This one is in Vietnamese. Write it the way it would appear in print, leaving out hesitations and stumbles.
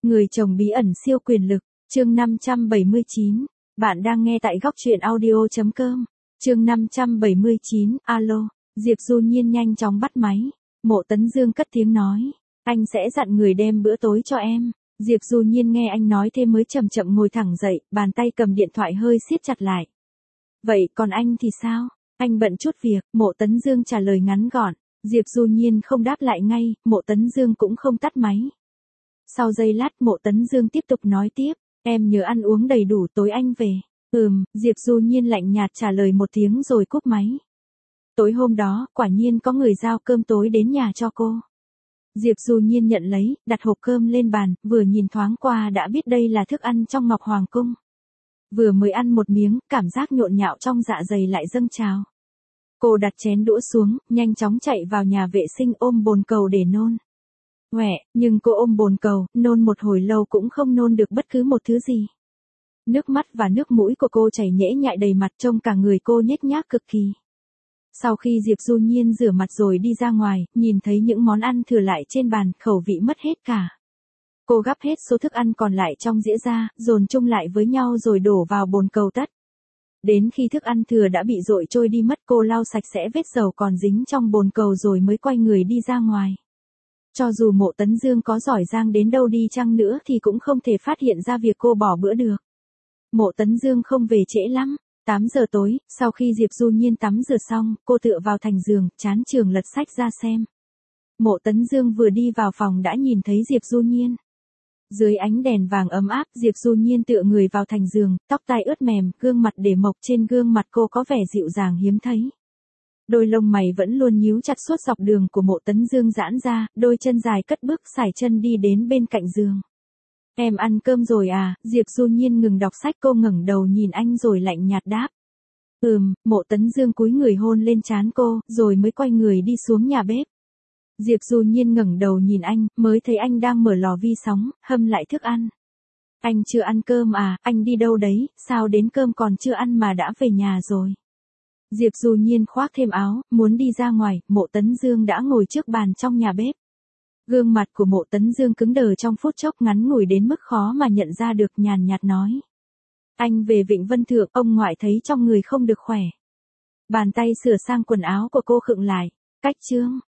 Người chồng bí ẩn siêu quyền lực, chương 579. Bạn đang nghe tại góc truyện audio.com. Chương 579, alo. Diệp Du Nhiên nhanh chóng bắt máy. Mộ Tấn Dương cất tiếng nói. Anh sẽ dặn người đem bữa tối cho em. Diệp Du Nhiên nghe anh nói thêm mới chậm chậm ngồi thẳng dậy, bàn tay cầm điện thoại hơi siết chặt lại. Vậy còn anh thì sao? Anh bận chút việc, Mộ Tấn Dương trả lời ngắn gọn. Diệp Du Nhiên không đáp lại ngay, Mộ Tấn Dương cũng không tắt máy. Sau giây lát Mộ Tấn Dương tiếp tục nói tiếp, em nhớ ăn uống đầy đủ tối anh về. Diệp Du Nhiên lạnh nhạt trả lời một tiếng rồi cúp máy. Tối hôm đó, quả nhiên có người giao cơm tối đến nhà cho cô. Diệp Du Nhiên nhận lấy, đặt hộp cơm lên bàn, vừa nhìn thoáng qua đã biết đây là thức ăn trong Ngọc Hoàng Cung. Vừa mới ăn một miếng, cảm giác nhộn nhạo trong dạ dày lại dâng trào. Cô đặt chén đũa xuống, nhanh chóng chạy vào nhà vệ sinh ôm bồn cầu để nôn. Nhưng cô ôm bồn cầu, nôn một hồi lâu cũng không nôn được bất cứ một thứ gì. Nước mắt và nước mũi của cô chảy nhễ nhại đầy mặt, trông cả người cô nhếch nhác cực kỳ. Sau khi Diệp Du Nhiên rửa mặt rồi đi ra ngoài, nhìn thấy những món ăn thừa lại trên bàn, khẩu vị mất hết cả. Cô gắp hết số thức ăn còn lại trong dĩa ra, dồn chung lại với nhau rồi đổ vào bồn cầu tất. Đến khi thức ăn thừa đã bị dội trôi đi mất, cô lau sạch sẽ vết dầu còn dính trong bồn cầu rồi mới quay người đi ra ngoài. Cho dù Mộ Tấn Dương có giỏi giang đến đâu đi chăng nữa thì cũng không thể phát hiện ra việc cô bỏ bữa được. Mộ Tấn Dương không về trễ lắm. 8 giờ tối, sau khi Diệp Du Nhiên tắm rửa xong, cô tựa vào thành giường, chán chường lật sách ra xem. Mộ Tấn Dương vừa đi vào phòng đã nhìn thấy Diệp Du Nhiên. Dưới ánh đèn vàng ấm áp, Diệp Du Nhiên tựa người vào thành giường, tóc tai ướt mềm, gương mặt để mộc, trên gương mặt cô có vẻ dịu dàng hiếm thấy. Đôi lông mày vẫn luôn nhíu chặt suốt dọc đường của Mộ Tấn Dương giãn ra, đôi chân dài cất bước sải chân đi đến bên cạnh giường. Em ăn cơm rồi à? Diệp Du Nhiên ngừng đọc sách, cô ngẩng đầu nhìn anh rồi lạnh nhạt đáp. Mộ Tấn Dương cúi người hôn lên trán cô, rồi mới quay người đi xuống nhà bếp. Diệp Du Nhiên ngẩng đầu nhìn anh, mới thấy anh đang mở lò vi sóng, hâm lại thức ăn. Anh chưa ăn cơm à? Anh đi đâu đấy? Sao đến cơm còn chưa ăn mà đã về nhà rồi? Diệp Du Nhiên khoác thêm áo, muốn đi ra ngoài, Mộ Tấn Dương đã ngồi trước bàn trong nhà bếp. Gương mặt của Mộ Tấn Dương cứng đờ trong phút chốc, ngắn ngủi đến mức khó mà nhận ra được, nhàn nhạt nói. Anh về Vịnh Vân Thượng, ông ngoại thấy trong người không được khỏe. Bàn tay sửa sang quần áo của cô khựng lại. Cách chương.